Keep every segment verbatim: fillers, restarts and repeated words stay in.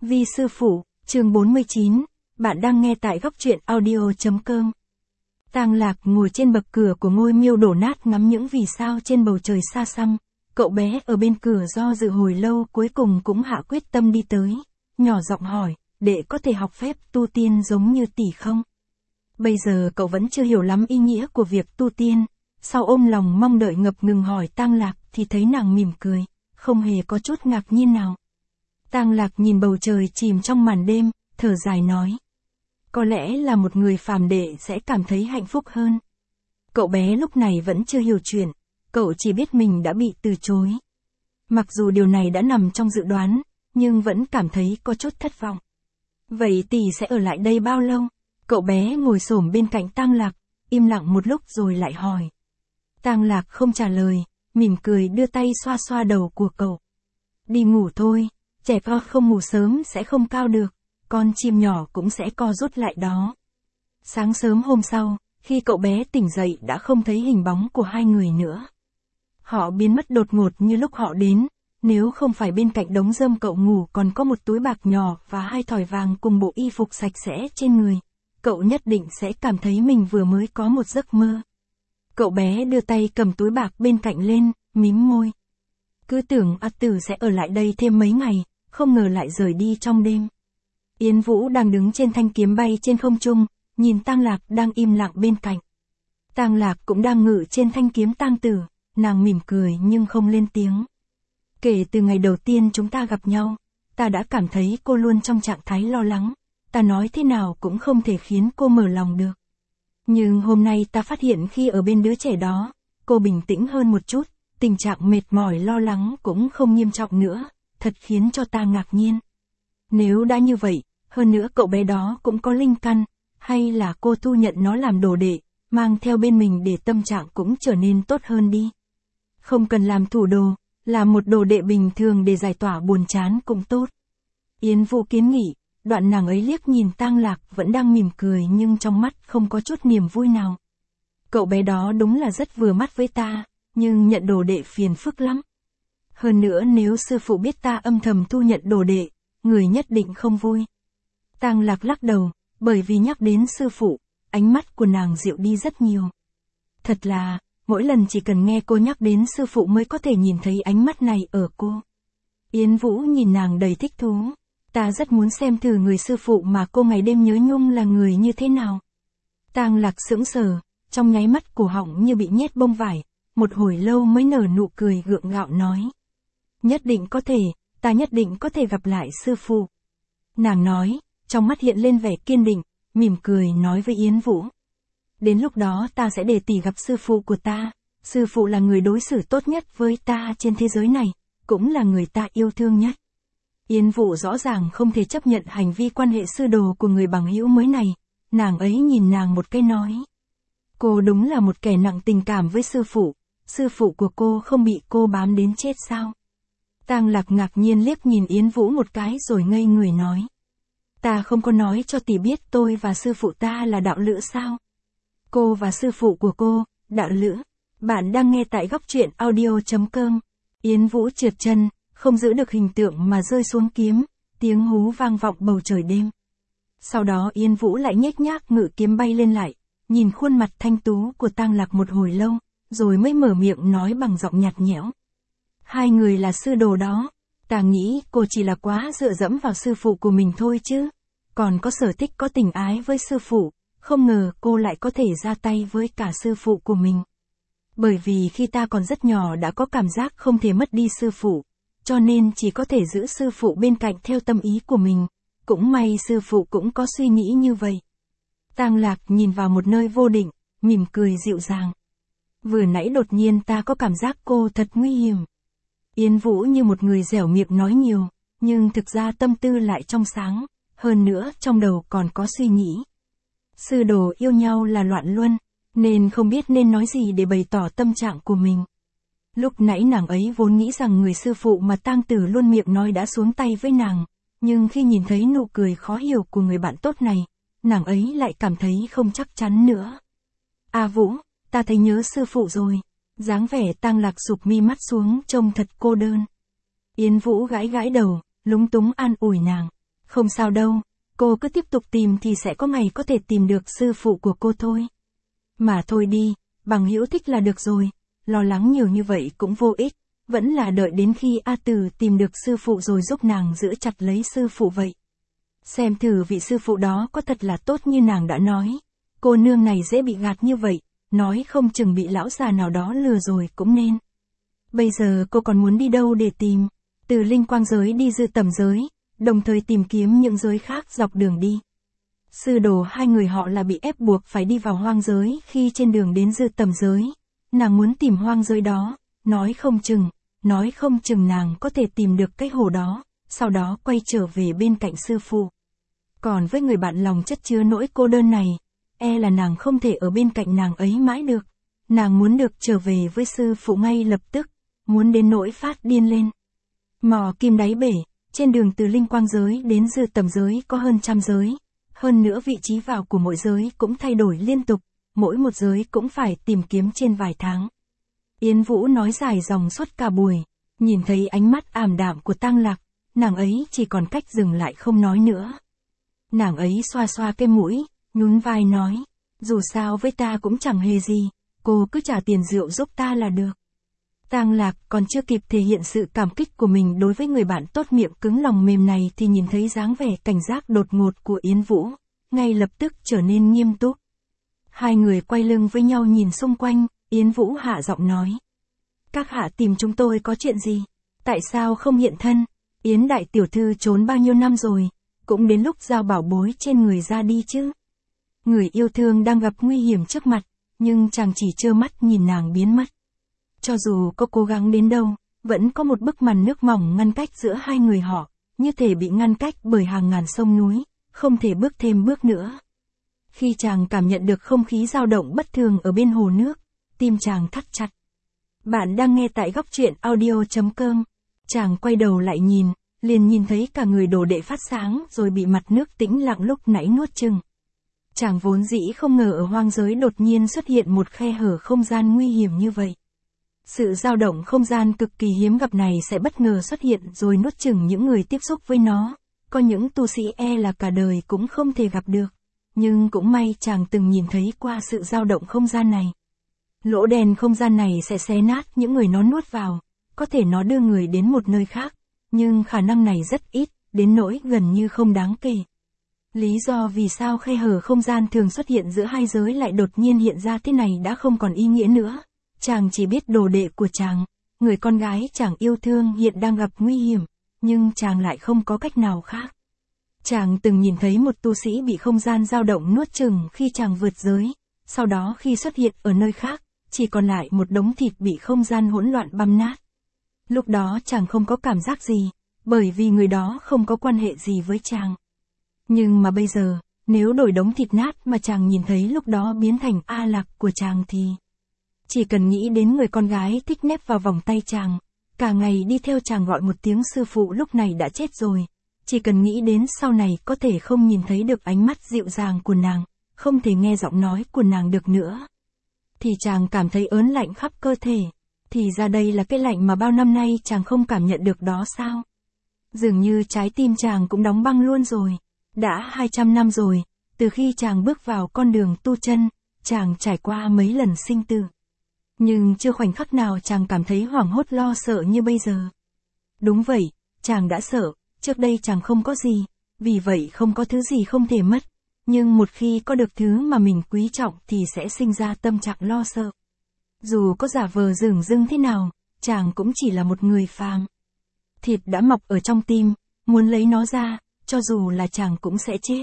Vi sư phụ, chương bốn mươi chín, bạn đang nghe tại góc truyện audio chấm com. Tang Lạc ngồi trên bậc cửa của ngôi miêu đổ nát ngắm những vì sao trên bầu trời xa xăm. Cậu bé ở bên cửa do dự hồi lâu cuối cùng cũng hạ quyết tâm đi tới, nhỏ giọng hỏi, đệ có thể học phép tu tiên giống như tỷ không? Bây giờ cậu vẫn chưa hiểu lắm ý nghĩa của việc tu tiên, sau ôm lòng mong đợi ngập ngừng hỏi Tang Lạc thì thấy nàng mỉm cười, không hề có chút ngạc nhiên nào. Tang Lạc nhìn bầu trời chìm trong màn đêm, thở dài nói. Có lẽ là một người phàm đệ sẽ cảm thấy hạnh phúc hơn. Cậu bé lúc này vẫn chưa hiểu chuyện, cậu chỉ biết mình đã bị từ chối. Mặc dù điều này đã nằm trong dự đoán, nhưng vẫn cảm thấy có chút thất vọng. Vậy tỷ sẽ ở lại đây bao lâu? Cậu bé ngồi xổm bên cạnh Tang Lạc, im lặng một lúc rồi lại hỏi. Tang Lạc không trả lời, mỉm cười đưa tay xoa xoa đầu của cậu. Đi ngủ thôi, trẻ con không ngủ sớm sẽ không cao được, con chim nhỏ cũng sẽ co rút lại đó. Sáng sớm hôm sau, khi cậu bé tỉnh dậy đã không thấy hình bóng của hai người nữa. Họ biến mất đột ngột như lúc họ đến, nếu không phải bên cạnh đống rơm cậu ngủ còn có một túi bạc nhỏ và hai thỏi vàng cùng bộ y phục sạch sẽ trên người, cậu nhất định sẽ cảm thấy mình vừa mới có một giấc mơ. Cậu bé đưa tay cầm túi bạc bên cạnh lên, mím môi. Cứ tưởng A Tử sẽ ở lại đây thêm mấy ngày, không ngờ lại rời đi trong đêm. Yến Vũ đang đứng trên thanh kiếm bay trên không trung, nhìn Tang Lạc đang im lặng bên cạnh. Tang Lạc cũng đang ngự trên thanh kiếm Tang Tử, nàng mỉm cười nhưng không lên tiếng. Kể từ ngày đầu tiên chúng ta gặp nhau, ta đã cảm thấy cô luôn trong trạng thái lo lắng, ta nói thế nào cũng không thể khiến cô mở lòng được. Nhưng hôm nay ta phát hiện khi ở bên đứa trẻ đó, cô bình tĩnh hơn một chút, tình trạng mệt mỏi lo lắng cũng không nghiêm trọng nữa, thật khiến cho ta ngạc nhiên. Nếu đã như vậy, hơn nữa cậu bé đó cũng có linh căn, hay là cô thu nhận nó làm đồ đệ, mang theo bên mình để tâm trạng cũng trở nên tốt hơn đi. Không cần làm thủ đồ, làm một đồ đệ bình thường để giải tỏa buồn chán cũng tốt. Yến Vũ kiến nghị, đoạn nàng ấy liếc nhìn Tang Lạc vẫn đang mỉm cười nhưng trong mắt không có chút niềm vui nào. Cậu bé đó đúng là rất vừa mắt với ta, nhưng nhận đồ đệ phiền phức lắm. Hơn nữa nếu sư phụ biết ta âm thầm thu nhận đồ đệ, người nhất định không vui. Tang Lạc lắc đầu, bởi vì nhắc đến sư phụ, ánh mắt của nàng dịu đi rất nhiều. Thật là, mỗi lần chỉ cần nghe cô nhắc đến sư phụ mới có thể nhìn thấy ánh mắt này ở cô. Yến Vũ nhìn nàng đầy thích thú. Ta rất muốn xem thử người sư phụ mà cô ngày đêm nhớ nhung là người như thế nào. Tang Lạc sững sờ, trong nháy mắt cổ họng như bị nhét bông vải, một hồi lâu mới nở nụ cười gượng gạo nói. Nhất định có thể, ta nhất định có thể gặp lại sư phụ. Nàng nói, trong mắt hiện lên vẻ kiên định, mỉm cười nói với Yến Vũ. Đến lúc đó ta sẽ để tỷ gặp sư phụ của ta, sư phụ là người đối xử tốt nhất với ta trên thế giới này, cũng là người ta yêu thương nhất. Yến Vũ rõ ràng không thể chấp nhận hành vi quan hệ sư đồ của người bằng hữu mới này, nàng ấy nhìn nàng một cái nói. Cô đúng là một kẻ nặng tình cảm với sư phụ, sư phụ của cô không bị cô bám đến chết sao? Tang Lạc ngạc nhiên liếc nhìn Yến Vũ một cái rồi ngây người nói. Ta không có nói cho tỷ biết tôi và sư phụ ta là đạo lữ sao? Cô và sư phụ của cô, đạo lữ. Bạn đang nghe tại góc truyện audio chấm com. Yến Vũ trượt chân, không giữ được hình tượng mà rơi xuống kiếm, tiếng hú vang vọng bầu trời đêm. Sau đó Yến Vũ lại nhếch nhác ngự kiếm bay lên lại, nhìn khuôn mặt thanh tú của Tang Lạc một hồi lâu, rồi mới mở miệng nói bằng giọng nhạt nhẽo. Hai người là sư đồ đó, ta nghĩ cô chỉ là quá dựa dẫm vào sư phụ của mình thôi chứ, còn có sở thích có tình ái với sư phụ, không ngờ cô lại có thể ra tay với cả sư phụ của mình. Bởi vì khi ta còn rất nhỏ đã có cảm giác không thể mất đi sư phụ, cho nên chỉ có thể giữ sư phụ bên cạnh theo tâm ý của mình, cũng may sư phụ cũng có suy nghĩ như vậy. Tang Lạc nhìn vào một nơi vô định, mỉm cười dịu dàng. Vừa nãy đột nhiên ta có cảm giác cô thật nguy hiểm. Yến Vũ như một người dẻo miệng nói nhiều, nhưng thực ra tâm tư lại trong sáng, hơn nữa trong đầu còn có suy nghĩ. Sư đồ yêu nhau là loạn luân, nên không biết nên nói gì để bày tỏ tâm trạng của mình. Lúc nãy nàng ấy vốn nghĩ rằng người sư phụ mà Tang Tử luôn miệng nói đã xuống tay với nàng, nhưng khi nhìn thấy nụ cười khó hiểu của người bạn tốt này, nàng ấy lại cảm thấy không chắc chắn nữa. A Vũ, ta thấy nhớ sư phụ rồi. Dáng vẻ Tang Lạc sụp mi mắt xuống trông thật cô đơn. Yến Vũ gãi gãi đầu, lúng túng an ủi nàng. Không sao đâu, cô cứ tiếp tục tìm thì sẽ có ngày có thể tìm được sư phụ của cô thôi. Mà thôi đi, bằng hữu thích là được rồi, lo lắng nhiều như vậy cũng vô ích, vẫn là đợi đến khi A Từ tìm được sư phụ rồi giúp nàng giữ chặt lấy sư phụ vậy. Xem thử vị sư phụ đó có thật là tốt như nàng đã nói. Cô nương này dễ bị gạt như vậy, nói không chừng bị lão già nào đó lừa rồi cũng nên. Bây giờ cô còn muốn đi đâu để tìm? Từ linh quang giới đi dư tầm giới, đồng thời tìm kiếm những giới khác dọc đường đi. Sư đồ hai người họ là bị ép buộc phải đi vào hoang giới khi trên đường đến dư tầm giới. Nàng muốn tìm hoang giới đó, nói không chừng, nói không chừng nàng có thể tìm được cái hồ đó, sau đó quay trở về bên cạnh sư phụ. Còn với người bạn lòng chất chứa nỗi cô đơn này, e là nàng không thể ở bên cạnh nàng ấy mãi được. Nàng muốn được trở về với sư phụ ngay lập tức, muốn đến nỗi phát điên lên. Mò kim đáy bể, trên đường từ linh quang giới đến dư tầm giới có hơn trăm giới. Hơn nữa vị trí vào của mỗi giới cũng thay đổi liên tục, mỗi một giới cũng phải tìm kiếm trên vài tháng. Yến Vũ nói dài dòng suốt cả buổi, nhìn thấy ánh mắt ảm đạm của Tang Lạc, nàng ấy chỉ còn cách dừng lại không nói nữa. Nàng ấy xoa xoa cái mũi, nhún vai nói, dù sao với ta cũng chẳng hề gì, cô cứ trả tiền rượu giúp ta là được. Tang Lạc còn chưa kịp thể hiện sự cảm kích của mình đối với người bạn tốt miệng cứng lòng mềm này thì nhìn thấy dáng vẻ cảnh giác đột ngột của Yến Vũ, ngay lập tức trở nên nghiêm túc. Hai người quay lưng với nhau nhìn xung quanh, Yến Vũ hạ giọng nói. Các hạ tìm chúng tôi có chuyện gì? Tại sao không hiện thân? Yến đại tiểu thư trốn bao nhiêu năm rồi, cũng đến lúc giao bảo bối trên người ra đi chứ. Người yêu thương đang gặp nguy hiểm trước mặt, nhưng chàng chỉ trơ mắt nhìn nàng biến mất. Cho dù có cố gắng đến đâu, vẫn có một bức màn nước mỏng ngăn cách giữa hai người họ, như thể bị ngăn cách bởi hàng ngàn sông núi, không thể bước thêm bước nữa. Khi chàng cảm nhận được không khí dao động bất thường ở bên hồ nước, tim chàng thắt chặt. Bạn đang nghe tại góc truyện audio chấm com. Chàng quay đầu lại nhìn, liền nhìn thấy cả người đồ đệ phát sáng rồi bị mặt nước tĩnh lặng lúc nãy nuốt chừng. Chàng vốn dĩ không ngờ ở hoang giới đột nhiên xuất hiện một khe hở không gian nguy hiểm như vậy. Sự dao động không gian cực kỳ hiếm gặp này sẽ bất ngờ xuất hiện rồi nuốt chửng những người tiếp xúc với nó. Có những tu sĩ e là cả đời cũng không thể gặp được. Nhưng cũng may chàng từng nhìn thấy qua sự dao động không gian này. Lỗ đen không gian này sẽ xé nát những người nó nuốt vào. Có thể nó đưa người đến một nơi khác. Nhưng khả năng này rất ít, đến nỗi gần như không đáng kể. Lý do vì sao khe hở không gian thường xuất hiện giữa hai giới lại đột nhiên hiện ra thế này đã không còn ý nghĩa nữa. Chàng chỉ biết đồ đệ của chàng, người con gái chàng yêu thương hiện đang gặp nguy hiểm, nhưng chàng lại không có cách nào khác. Chàng từng nhìn thấy một tu sĩ bị không gian dao động nuốt chửng khi chàng vượt giới, sau đó khi xuất hiện ở nơi khác, chỉ còn lại một đống thịt bị không gian hỗn loạn băm nát. Lúc đó chàng không có cảm giác gì, bởi vì người đó không có quan hệ gì với chàng. Nhưng mà bây giờ, nếu đổi đống thịt nát mà chàng nhìn thấy lúc đó biến thành A Lạc của chàng thì... Chỉ cần nghĩ đến người con gái thích nép vào vòng tay chàng, cả ngày đi theo chàng gọi một tiếng sư phụ lúc này đã chết rồi. Chỉ cần nghĩ đến sau này có thể không nhìn thấy được ánh mắt dịu dàng của nàng, không thể nghe giọng nói của nàng được nữa. Thì chàng cảm thấy ớn lạnh khắp cơ thể. Thì ra đây là cái lạnh mà bao năm nay chàng không cảm nhận được đó sao? Dường như trái tim chàng cũng đóng băng luôn rồi. Đã hai trăm năm rồi, từ khi chàng bước vào con đường tu chân, chàng trải qua mấy lần sinh tử. Nhưng chưa khoảnh khắc nào chàng cảm thấy hoảng hốt lo sợ như bây giờ. Đúng vậy, chàng đã sợ, trước đây chàng không có gì, vì vậy không có thứ gì không thể mất. Nhưng một khi có được thứ mà mình quý trọng thì sẽ sinh ra tâm trạng lo sợ. Dù có giả vờ dửng dưng thế nào, chàng cũng chỉ là một người phàm. Thịt đã mọc ở trong tim, muốn lấy nó ra, cho dù là chàng cũng sẽ chết.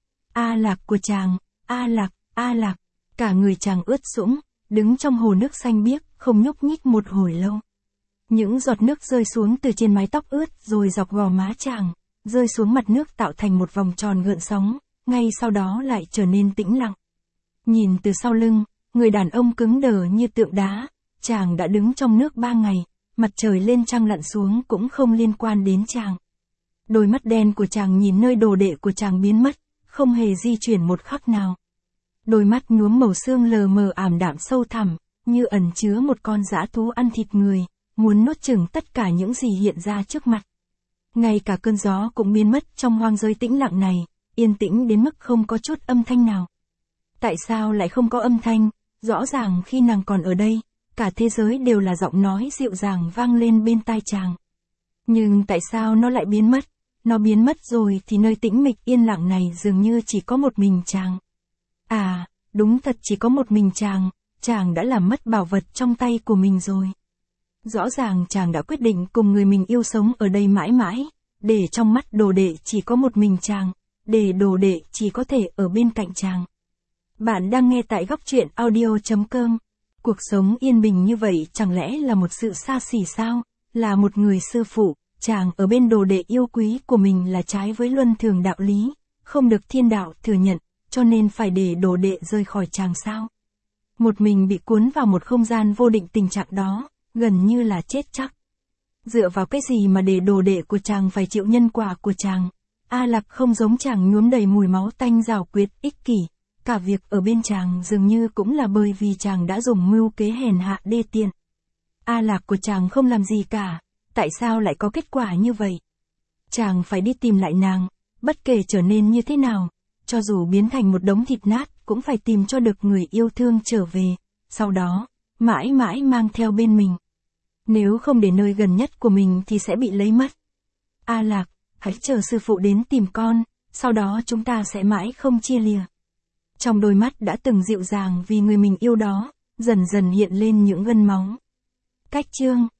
A Lạc của chàng, A Lạc, A Lạc, cả người chàng ướt sũng, đứng trong hồ nước xanh biếc, không nhúc nhích một hồi lâu. Những giọt nước rơi xuống từ trên mái tóc ướt rồi dọc gò má chàng, rơi xuống mặt nước tạo thành một vòng tròn gợn sóng, ngay sau đó lại trở nên tĩnh lặng. Nhìn từ sau lưng, người đàn ông cứng đờ như tượng đá, chàng đã đứng trong nước ba ngày, mặt trời lên trăng lặn xuống cũng không liên quan đến chàng. Đôi mắt đen của chàng nhìn nơi đồ đệ của chàng biến mất, không hề di chuyển một khắc nào. Đôi mắt nhuốm màu xương lờ mờ ảm đạm sâu thẳm, như ẩn chứa một con dã thú ăn thịt người, muốn nuốt chửng tất cả những gì hiện ra trước mặt. Ngay cả cơn gió cũng biến mất trong hoang giới tĩnh lặng này, yên tĩnh đến mức không có chút âm thanh nào. Tại sao lại không có âm thanh? Rõ ràng khi nàng còn ở đây, cả thế giới đều là giọng nói dịu dàng vang lên bên tai chàng. Nhưng tại sao nó lại biến mất? Nó biến mất rồi thì nơi tĩnh mịch yên lặng này dường như chỉ có một mình chàng. À, đúng thật chỉ có một mình chàng, chàng đã làm mất bảo vật trong tay của mình rồi. Rõ ràng chàng đã quyết định cùng người mình yêu sống ở đây mãi mãi, để trong mắt đồ đệ chỉ có một mình chàng, để đồ đệ chỉ có thể ở bên cạnh chàng. Bạn đang nghe tại góc truyện audio chấm com. Cuộc sống yên bình như vậy chẳng lẽ là một sự xa xỉ sao? Là một người sư phụ, chàng ở bên đồ đệ yêu quý của mình là trái với luân thường đạo lý, không được thiên đạo thừa nhận, cho nên phải để đồ đệ rời khỏi chàng sao? Một mình bị cuốn vào một không gian vô định, tình trạng đó, gần như là chết chắc. Dựa vào cái gì mà để đồ đệ của chàng phải chịu nhân quả của chàng? A Lạc không giống chàng nhuốm đầy mùi máu tanh rào quyệt ích kỷ, cả việc ở bên chàng dường như cũng là bởi vì chàng đã dùng mưu kế hèn hạ đê tiện. A Lạc của chàng không làm gì cả, tại sao lại có kết quả như vậy? Chàng phải đi tìm lại nàng, bất kể trở nên như thế nào, cho dù biến thành một đống thịt nát cũng phải tìm cho được người yêu thương trở về, sau đó, mãi mãi mang theo bên mình. Nếu không để nơi gần nhất của mình thì sẽ bị lấy mất. A Lạc, hãy chờ sư phụ đến tìm con, sau đó chúng ta sẽ mãi không chia lìa. Trong đôi mắt đã từng dịu dàng vì người mình yêu đó, dần dần hiện lên những gân máu. Cách chương